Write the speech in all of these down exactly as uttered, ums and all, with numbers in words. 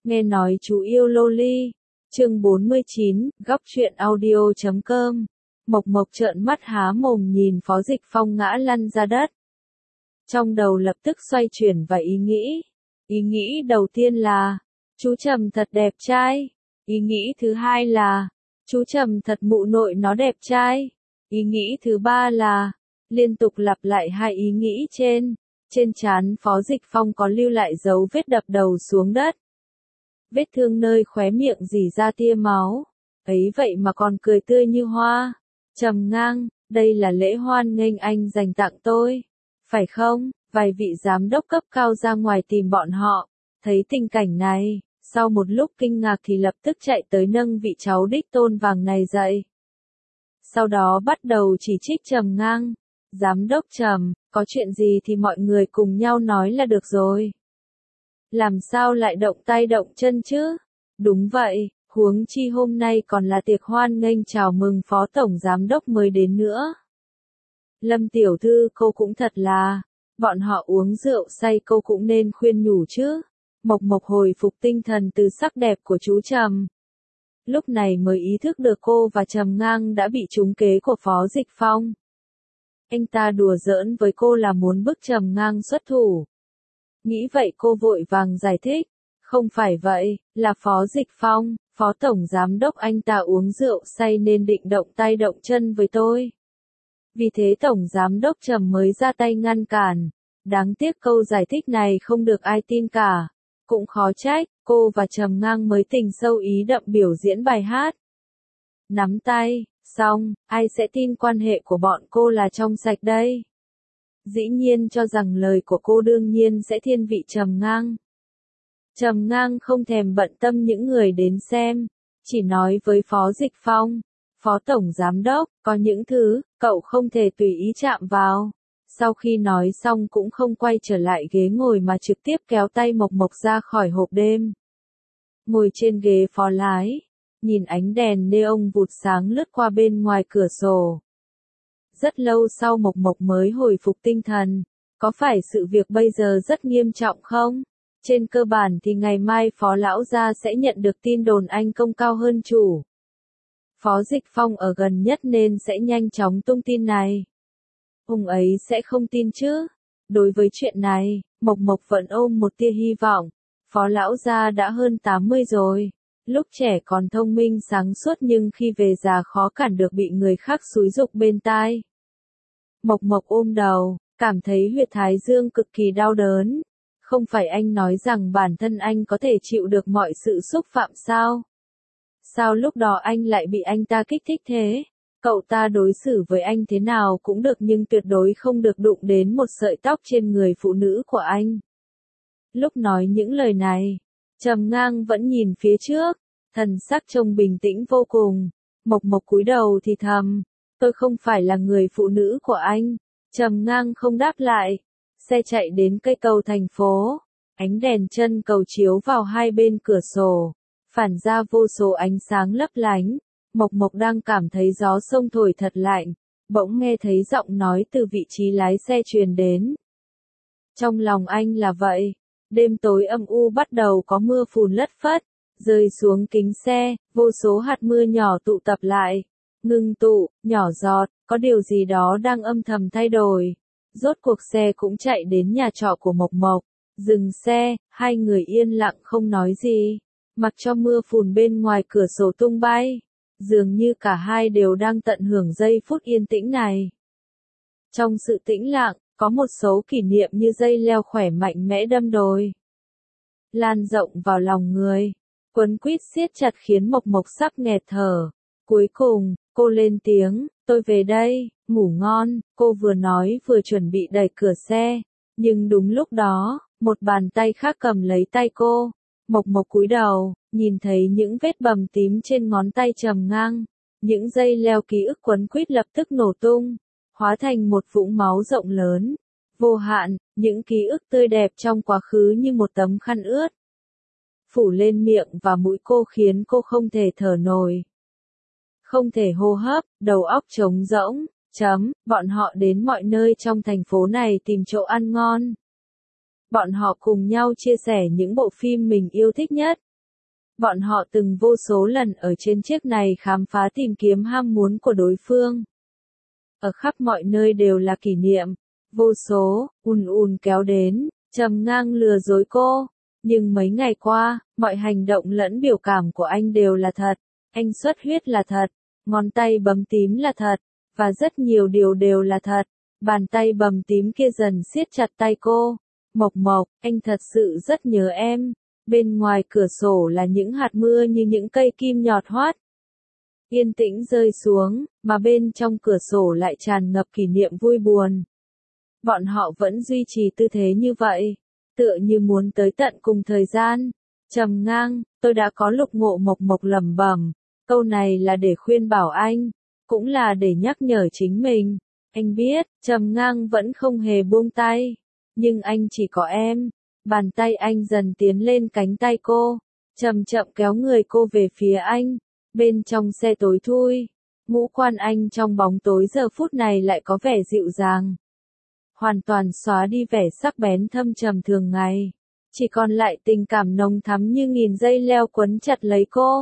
Nghe nói chú yêu loli. Chương bốn mươi chín, góc truyện audio chấm com. Mộc Mộc trợn mắt há mồm nhìn Phó Dịch Phong ngã lăn ra đất. Trong đầu lập tức xoay chuyển vài ý nghĩ. Ý nghĩ đầu tiên là, chú Trầm thật đẹp trai. Ý nghĩ thứ hai là, chú Trầm thật mụ nội nó đẹp trai. Ý nghĩ thứ ba là, liên tục lặp lại hai ý nghĩ trên. Trên trán Phó Dịch Phong có lưu lại dấu vết đập đầu xuống đất. Vết thương nơi khóe miệng rỉ ra tia máu. Ấy vậy mà còn cười tươi như hoa. Trầm Ngang, đây là lễ hoan nghênh anh dành tặng tôi. Phải không? Vài vị giám đốc cấp cao ra ngoài tìm bọn họ. Thấy tình cảnh này, sau một lúc kinh ngạc thì lập tức chạy tới nâng vị cháu đích tôn vàng này dậy. Sau đó bắt đầu chỉ trích Trầm Ngang. Giám đốc Trầm, có chuyện gì thì mọi người cùng nhau nói là được rồi. Làm sao lại động tay động chân chứ? Đúng vậy, huống chi hôm nay còn là tiệc hoan nghênh chào mừng phó tổng giám đốc mới đến nữa. Lâm tiểu thư cô cũng thật là, bọn họ uống rượu say cô cũng nên khuyên nhủ chứ. Mộc Mộc hồi phục tinh thần từ sắc đẹp của chú Trầm. Lúc này mới ý thức được cô và Trầm Ngang đã bị trúng kế của Phó Dịch Phong. Anh ta đùa giỡn với cô là muốn bức Trầm Ngang xuất thủ. Nghĩ vậy cô vội vàng giải thích, không phải vậy, là Phó Dịch Phong, Phó Tổng Giám đốc anh ta uống rượu say nên định động tay động chân với tôi. Vì thế Tổng Giám đốc Trầm mới ra tay ngăn cản. Đáng tiếc câu giải thích này không được ai tin cả. Cũng khó trách, cô và Trầm Ngang mới tình sâu ý đậm biểu diễn bài hát. Nắm tay, xong, ai sẽ tin quan hệ của bọn cô là trong sạch đây? Dĩ nhiên cho rằng lời của cô đương nhiên sẽ thiên vị Trầm Ngang. Trầm Ngang không thèm bận tâm những người đến xem, chỉ nói với Phó Dịch Phong, Phó Tổng Giám đốc, có những thứ, cậu không thể tùy ý chạm vào. Sau khi nói xong cũng không quay trở lại ghế ngồi mà trực tiếp kéo tay Mộc Mộc ra khỏi hộp đêm. Ngồi trên ghế phó lái, nhìn ánh đèn neon vụt sáng lướt qua bên ngoài cửa sổ. Rất lâu sau Mộc Mộc mới hồi phục tinh thần, có phải sự việc bây giờ rất nghiêm trọng không? Trên cơ bản thì ngày mai Phó Lão gia sẽ nhận được tin đồn anh công cao hơn chủ. Phó Dịch Phong ở gần nhất nên sẽ nhanh chóng tung tin này. Ông ấy sẽ không tin chứ? Đối với chuyện này, Mộc Mộc vẫn ôm một tia hy vọng. Phó Lão gia đã hơn tám mươi rồi. Lúc trẻ còn thông minh sáng suốt nhưng khi về già khó cản được bị người khác xúi giục bên tai. Mộc Mộc ôm đầu, cảm thấy huyệt thái dương cực kỳ đau đớn. Không phải anh nói rằng bản thân anh có thể chịu được mọi sự xúc phạm sao? Sao lúc đó anh lại bị anh ta kích thích thế? Cậu ta đối xử với anh thế nào cũng được nhưng tuyệt đối không được đụng đến một sợi tóc trên người phụ nữ của anh. Lúc nói những lời này, Trầm Ngang vẫn nhìn phía trước, thần sắc trông bình tĩnh vô cùng. Mộc Mộc cúi đầu thì thầm, tôi không phải là người phụ nữ của anh. Trầm Ngang không đáp lại. Xe chạy đến cây cầu thành phố, ánh đèn chân cầu chiếu vào hai bên cửa sổ, phản ra vô số ánh sáng lấp lánh. Mộc Mộc đang cảm thấy gió sông thổi thật lạnh, bỗng nghe thấy giọng nói từ vị trí lái xe truyền đến. Trong lòng anh là vậy, đêm tối âm u bắt đầu có mưa phùn lất phất, rơi xuống kính xe, vô số hạt mưa nhỏ tụ tập lại, ngưng tụ, nhỏ giọt, có điều gì đó đang âm thầm thay đổi. Rốt cuộc xe cũng chạy đến nhà trọ của Mộc Mộc, dừng xe, hai người yên lặng không nói gì, mặc cho mưa phùn bên ngoài cửa sổ tung bay. Dường như cả hai đều đang tận hưởng giây phút yên tĩnh này. Trong sự tĩnh lặng, có một số kỷ niệm như dây leo khỏe mạnh mẽ đâm đồi, lan rộng vào lòng người, quấn quýt siết chặt khiến Mộc Mộc sắp nghẹt thở. Cuối cùng, cô lên tiếng, tôi về đây, ngủ ngon. Cô vừa nói vừa chuẩn bị đẩy cửa xe, nhưng đúng lúc đó, một bàn tay khác cầm lấy tay cô. Mộc Mộc cúi đầu, nhìn thấy những vết bầm tím trên ngón tay Trầm Ngang, những dây leo ký ức quấn quýt lập tức nổ tung, hóa thành một vũng máu rộng lớn, vô hạn, những ký ức tươi đẹp trong quá khứ như một tấm khăn ướt phủ lên miệng và mũi cô khiến cô không thể thở nổi, không thể hô hấp, đầu óc trống rỗng. Chấm, bọn họ đến mọi nơi trong thành phố này tìm chỗ ăn ngon. Bọn họ cùng nhau chia sẻ những bộ phim mình yêu thích nhất, Bọn họ từng vô số lần ở trên chiếc này khám phá tìm kiếm ham muốn của đối phương. Ở khắp mọi nơi đều là kỷ niệm, vô số, ùn ùn kéo đến, Trầm Ngang lừa dối cô. Nhưng mấy ngày qua, mọi hành động lẫn biểu cảm của anh đều là thật. Anh xuất huyết là thật, ngón tay bầm tím là thật, và rất nhiều điều đều là thật. Bàn tay bầm tím kia dần siết chặt tay cô. Mộc Mộc, anh thật sự rất nhớ em. Bên ngoài cửa sổ là những hạt mưa như những cây kim nhọt hoắt. Yên tĩnh rơi xuống, mà bên trong cửa sổ lại tràn ngập kỷ niệm vui buồn. Bọn họ vẫn duy trì tư thế như vậy, tựa như muốn tới tận cùng thời gian. Trầm Ngang, tôi đã có Lục Ngộ. Mộc Mộc lẩm bẩm, câu này là để khuyên bảo anh, cũng là để nhắc nhở chính mình. Anh biết, Trầm Ngang vẫn không hề buông tay, nhưng anh chỉ có em. Bàn tay anh dần tiến lên cánh tay cô, chậm chậm kéo người cô về phía anh. Bên trong xe tối thui, ngũ quan anh trong bóng tối giờ phút này lại có vẻ dịu dàng. Hoàn toàn xóa đi vẻ sắc bén thâm trầm thường ngày. Chỉ còn lại tình cảm nồng thắm như nghìn dây leo quấn chặt lấy cô.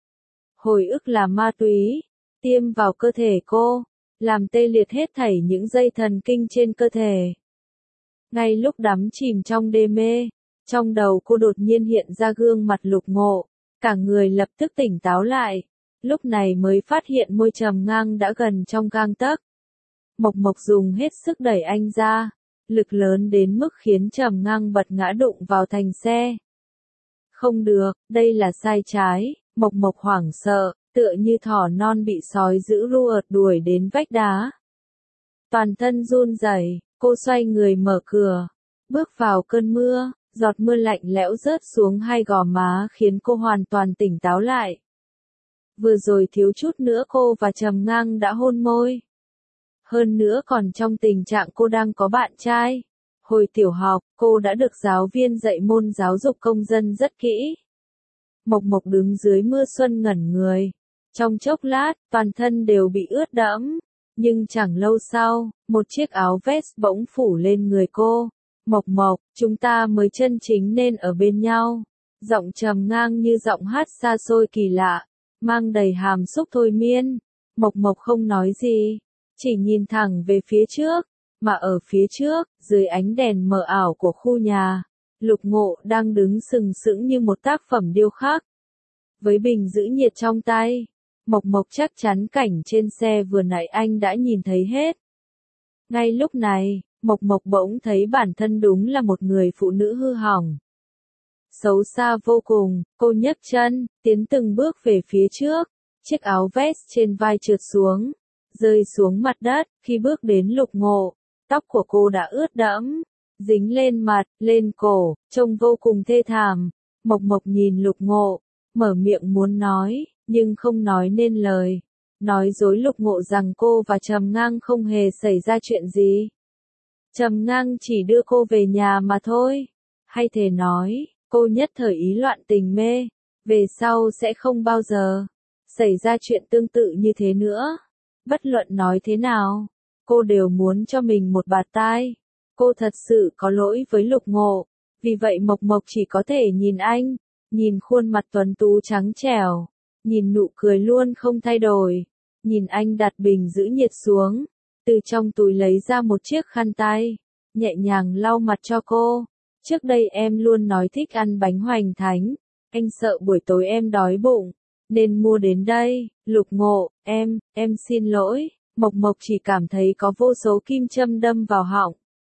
Hồi ức là ma túy, tiêm vào cơ thể cô, làm tê liệt hết thảy những dây thần kinh trên cơ thể. Ngay lúc đắm chìm trong đê mê, trong đầu cô đột nhiên hiện ra gương mặt Lục Ngộ, cả người lập tức tỉnh táo lại, lúc này mới phát hiện môi Trầm Ngang đã gần trong gang tấc. Mộc Mộc dùng hết sức đẩy anh ra, lực lớn đến mức khiến Trầm Ngang bật ngã đụng vào thành xe. Không được, đây là sai trái. Mộc Mộc hoảng sợ, tựa như thỏ non bị sói dữ rua đuổi đến vách đá. Toàn thân run rẩy, cô xoay người mở cửa, bước vào cơn mưa, giọt mưa lạnh lẽo rớt xuống hai gò má khiến cô hoàn toàn tỉnh táo lại. Vừa rồi thiếu chút nữa cô và Trầm Ngang đã hôn môi. Hơn nữa còn trong tình trạng cô đang có bạn trai. Hồi tiểu học, cô đã được giáo viên dạy môn giáo dục công dân rất kỹ. Mộc Mộc đứng dưới mưa xuân ngẩn người. Trong chốc lát, toàn thân đều bị ướt đẫm. Nhưng chẳng lâu sau, một chiếc áo vest bỗng phủ lên người cô. Mộc Mộc, chúng ta mới chân chính nên ở bên nhau. Giọng Trầm Ngang như giọng hát xa xôi kỳ lạ, mang đầy hàm xúc thôi miên. Mộc Mộc không nói gì, chỉ nhìn thẳng về phía trước, mà ở phía trước, dưới ánh đèn mờ ảo của khu nhà, Lục Ngộ đang đứng sừng sững như một tác phẩm điêu khắc. Với bình giữ nhiệt trong tay, Mộc Mộc chắc chắn cảnh trên xe vừa nãy anh đã nhìn thấy hết. Ngay lúc này, Mộc Mộc bỗng thấy bản thân đúng là một người phụ nữ hư hỏng. Xấu xa vô cùng, cô nhấc chân, tiến từng bước về phía trước, chiếc áo vest trên vai trượt xuống, rơi xuống mặt đất. Khi bước đến Lục Ngộ, tóc của cô đã ướt đẫm, dính lên mặt, lên cổ, trông vô cùng thê thảm. Mộc Mộc nhìn Lục Ngộ, mở miệng muốn nói, nhưng không nói nên lời. Nói dối Lục Ngộ rằng cô và Trầm Ngang không hề xảy ra chuyện gì. Trầm Ngang chỉ đưa cô về nhà mà thôi. Hay thề nói, cô nhất thời ý loạn tình mê, về sau sẽ không bao giờ xảy ra chuyện tương tự như thế nữa. Bất luận nói thế nào, cô đều muốn cho mình một bạt tai. Cô thật sự có lỗi với Lục Ngộ, vì vậy Mộc Mộc chỉ có thể nhìn anh, nhìn khuôn mặt tuấn tú trắng trẻo, nhìn nụ cười luôn không thay đổi, nhìn anh đặt bình giữ nhiệt xuống, từ trong túi lấy ra một chiếc khăn tay, nhẹ nhàng lau mặt cho cô. Trước đây em luôn nói thích ăn bánh hoành thánh, anh sợ buổi tối em đói bụng, nên mua đến đây. Lục Ngộ, em, em xin lỗi. Mộc Mộc chỉ cảm thấy có vô số kim châm đâm vào họng.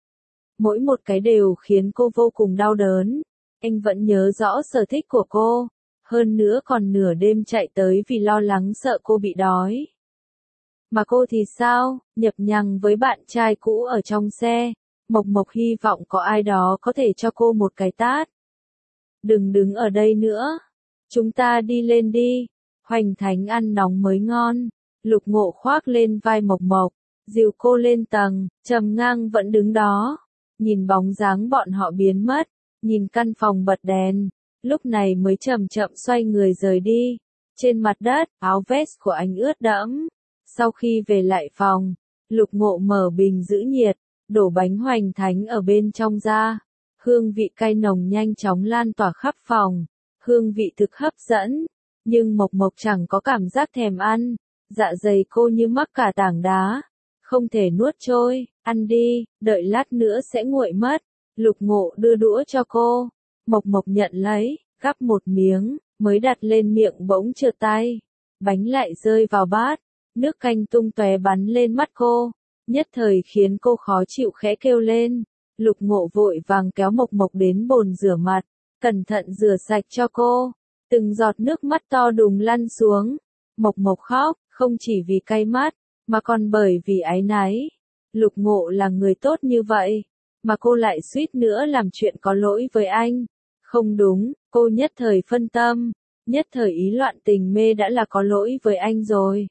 Mỗi một cái đều khiến cô vô cùng đau đớn. Anh vẫn nhớ rõ sở thích của cô, hơn nữa còn nửa đêm chạy tới vì lo lắng sợ cô bị đói. Mà cô thì sao, nhập nhằng với bạn trai cũ ở trong xe. Mộc Mộc hy vọng có ai đó có thể cho cô một cái tát. Đừng đứng ở đây nữa, chúng ta đi lên đi, hoành thánh ăn nóng mới ngon. Lục Ngộ khoác lên vai Mộc Mộc, dìu cô lên tầng. Trầm Ngang vẫn đứng đó, nhìn bóng dáng bọn họ biến mất, nhìn căn phòng bật đèn, lúc này mới chậm chậm xoay người rời đi. Trên mặt đất, áo vest của anh ướt đẫm. Sau khi về lại phòng, Lục Ngộ mở bình giữ nhiệt, đổ bánh hoành thánh ở bên trong ra. Hương vị cay nồng nhanh chóng lan tỏa khắp phòng. hương vị thực hấp dẫn, nhưng Mộc Mộc chẳng có cảm giác thèm ăn, dạ dày cô như mắc cả tảng đá, không thể nuốt trôi, ăn đi, đợi lát nữa sẽ nguội mất. Lục Ngộ đưa đũa cho cô, Mộc Mộc nhận lấy, gắp một miếng, mới đặt lên miệng bỗng trượt tay, bánh lại rơi vào bát, nước canh tung tóe bắn lên mắt cô, nhất thời khiến cô khó chịu khẽ kêu lên. Lục Ngộ vội vàng kéo Mộc Mộc đến bồn rửa mặt, cẩn thận rửa sạch cho cô, từng giọt nước mắt to đùng lăn xuống. Mộc Mộc khóc, không chỉ vì cay mắt, mà còn bởi vì áy náy. Lục Ngộ là người tốt như vậy, mà cô lại suýt nữa làm chuyện có lỗi với anh. Không đúng, cô nhất thời phân tâm, nhất thời ý loạn tình mê đã là có lỗi với anh rồi.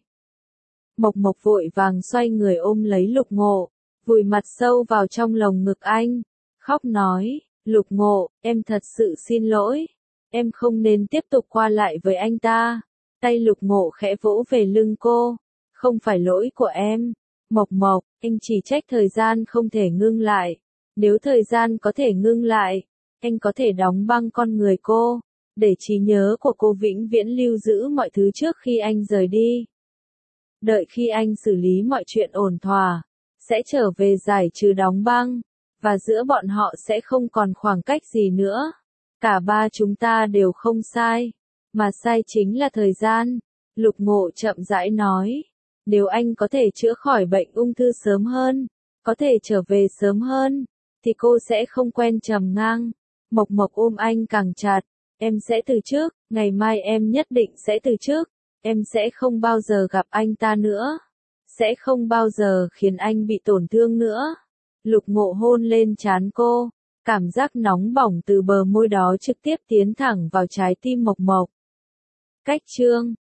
Mộc Mộc vội vàng xoay người ôm lấy Lục Ngộ, vùi mặt sâu vào trong lồng ngực anh, khóc nói, Lục Ngộ, em thật sự xin lỗi, em không nên tiếp tục qua lại với anh ta. Tay Lục Ngộ khẽ vỗ về lưng cô, không phải lỗi của em, Mộc Mộc, anh chỉ trách thời gian không thể ngưng lại, nếu thời gian có thể ngưng lại, anh có thể đóng băng con người cô, để trí nhớ của cô vĩnh viễn lưu giữ mọi thứ trước khi anh rời đi. Đợi khi anh xử lý mọi chuyện ổn thỏa, sẽ trở về giải trừ đóng băng, và giữa bọn họ sẽ không còn khoảng cách gì nữa. Cả ba chúng ta đều không sai, mà sai chính là thời gian. Lục Ngộ chậm rãi nói, nếu anh có thể chữa khỏi bệnh ung thư sớm hơn, có thể trở về sớm hơn, thì cô sẽ không quen trầm ngang. Mộc Mộc ôm anh càng chặt, em sẽ từ chức, ngày mai em nhất định sẽ từ chức, em sẽ không bao giờ gặp anh ta nữa, sẽ không bao giờ khiến anh bị tổn thương nữa. Lục Ngộ hôn lên trán cô, cảm giác nóng bỏng từ bờ môi đó trực tiếp tiến thẳng vào trái tim Mộc Mộc. Cách chương